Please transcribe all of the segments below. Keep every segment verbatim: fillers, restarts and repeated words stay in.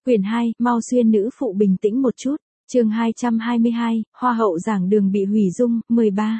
Quyển hai, mau xuyên nữ phụ bình tĩnh một chút. Chương hai trăm hai mươi hai, Hoa hậu giảng đường bị hủy dung, mười ba.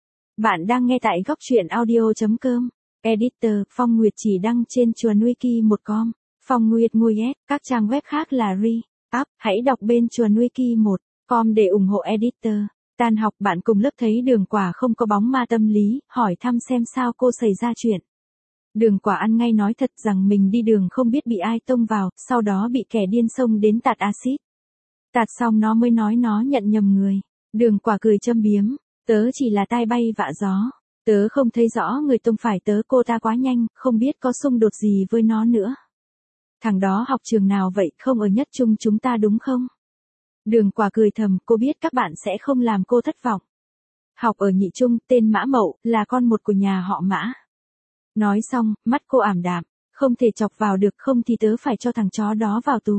Bạn đang nghe tại góc truyện audio chấm com. Editor, Phong Nguyệt chỉ đăng trên chuồn wiki một com. Phong Nguyệt Nguyen, các trang web khác là Re, Up, hãy đọc bên chuồn wiki một com để ủng hộ editor. Tan học bạn cùng lớp thấy Đường Quả không có bóng ma tâm lý, hỏi thăm xem sao cô xảy ra chuyện. Đường Quả ăn ngay nói thật rằng mình đi đường không biết bị ai tông vào, sau đó bị kẻ điên xông đến tạt axit. Tạt xong nó mới nói nó nhận nhầm người. Đường Quả cười châm biếm, tớ chỉ là tai bay vạ gió. Tớ không thấy rõ người tông phải tớ, cô ta quá nhanh, không biết có xung đột gì với nó nữa. Thằng đó học trường nào vậy, không ở nhất trung chúng ta đúng không? Đường Quả cười thầm, cô biết các bạn sẽ không làm cô thất vọng. Học ở nhị trung, tên Mã Mậu, là con một của nhà họ Mã. Nói xong, mắt cô ảm đạm, không thể chọc vào được, không thì tớ phải cho thằng chó đó vào tù.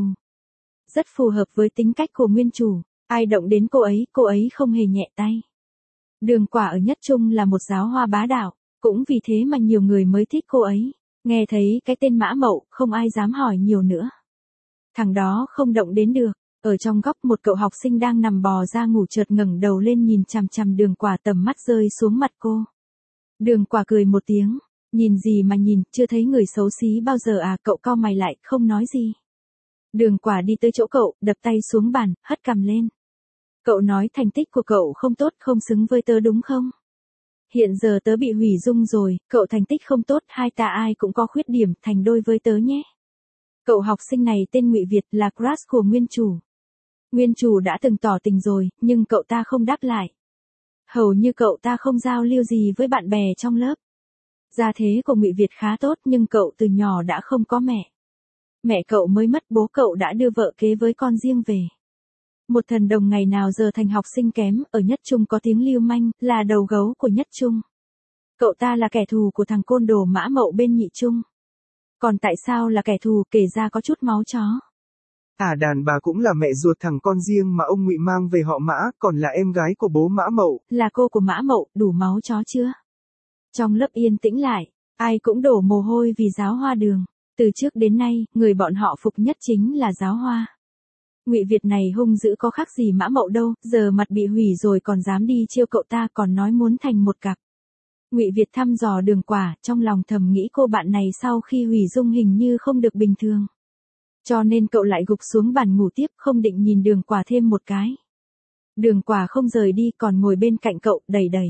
Rất phù hợp với tính cách của nguyên chủ, ai động đến cô ấy, cô ấy không hề nhẹ tay. Đường Quả ở nhất trung là một giáo hoa bá đạo, cũng vì thế mà nhiều người mới thích cô ấy. Nghe thấy cái tên Mã Mậu, không ai dám hỏi nhiều nữa. Thằng đó không động đến được. Ở trong góc một cậu học sinh đang nằm bò ra ngủ chợt ngẩng đầu lên nhìn chằm chằm Đường Quả, tầm mắt rơi xuống mặt cô. Đường Quả cười một tiếng, nhìn gì mà nhìn, chưa thấy người xấu xí bao giờ à? Cậu cau mày lại, không nói gì. Đường Quả đi tới chỗ cậu, đập tay xuống bàn, hất cằm lên. Cậu nói thành tích của cậu không tốt, không xứng với tớ đúng không? Hiện giờ tớ bị hủy dung rồi, cậu thành tích không tốt, hai ta ai cũng có khuyết điểm, thành đôi với tớ nhé. Cậu học sinh này tên Ngụy Việt, là crush của nguyên chủ. Nguyên chủ đã từng tỏ tình rồi, nhưng cậu ta không đáp lại. Hầu như cậu ta không giao lưu gì với bạn bè trong lớp. Gia thế của Ngụy Việt khá tốt nhưng cậu từ nhỏ đã không có mẹ. Mẹ cậu mới mất, bố cậu đã đưa vợ kế với con riêng về. Một thần đồng ngày nào giờ thành học sinh kém, ở nhất trung có tiếng lưu manh, là đầu gấu của nhất trung. Cậu ta là kẻ thù của thằng côn đồ Mã Mậu bên nhị trung. Còn tại sao là kẻ thù, kể ra có chút máu chó. À, đàn bà cũng là mẹ ruột thằng con riêng mà ông Ngụy mang về họ Mã, còn là em gái của bố Mã Mậu. Là cô của Mã Mậu, đủ máu chó chưa? Trong lớp yên tĩnh lại, ai cũng đổ mồ hôi vì giáo hoa Đường. Từ trước đến nay, người bọn họ phục nhất chính là giáo hoa. Ngụy Việt này hung dữ có khác gì Mã Mậu đâu, giờ mặt bị hủy rồi còn dám đi trêu cậu ta, còn nói muốn thành một cặp. Ngụy Việt thăm dò Đường Quả, trong lòng thầm nghĩ cô bạn này sau khi hủy dung hình như không được bình thường. Cho nên cậu lại gục xuống bàn ngủ tiếp, không định nhìn Đường Quả thêm một cái. Đường Quả không rời đi, còn ngồi bên cạnh cậu, đầy đầy.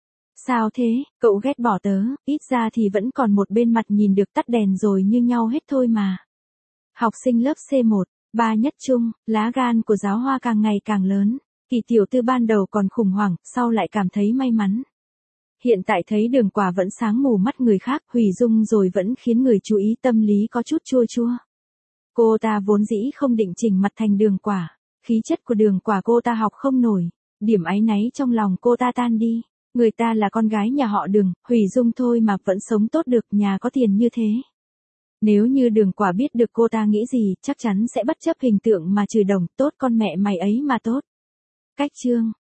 Sao thế, cậu ghét bỏ tớ, ít ra thì vẫn còn một bên mặt nhìn được, tắt đèn rồi như nhau hết thôi mà. Học sinh lớp C một, ba nhất trung, lá gan của giáo hoa càng ngày càng lớn. Kỳ tiểu tư ban đầu còn khủng hoảng, sau lại cảm thấy may mắn. Hiện tại thấy Đường Quả vẫn sáng mù mắt người khác, hủy dung rồi vẫn khiến người chú ý, tâm lý có chút chua chua. Cô ta vốn dĩ không định chỉnh mặt thành Đường Quả. Khí chất của Đường Quả cô ta học không nổi. Điểm áy náy trong lòng cô ta tan đi. Người ta là con gái nhà họ Đường, hủy dung thôi mà vẫn sống tốt được, nhà có tiền như thế. Nếu như Đường Quả biết được cô ta nghĩ gì, chắc chắn sẽ bất chấp hình tượng mà chửi đồng, tốt con mẹ mày ấy mà tốt. Cách chương.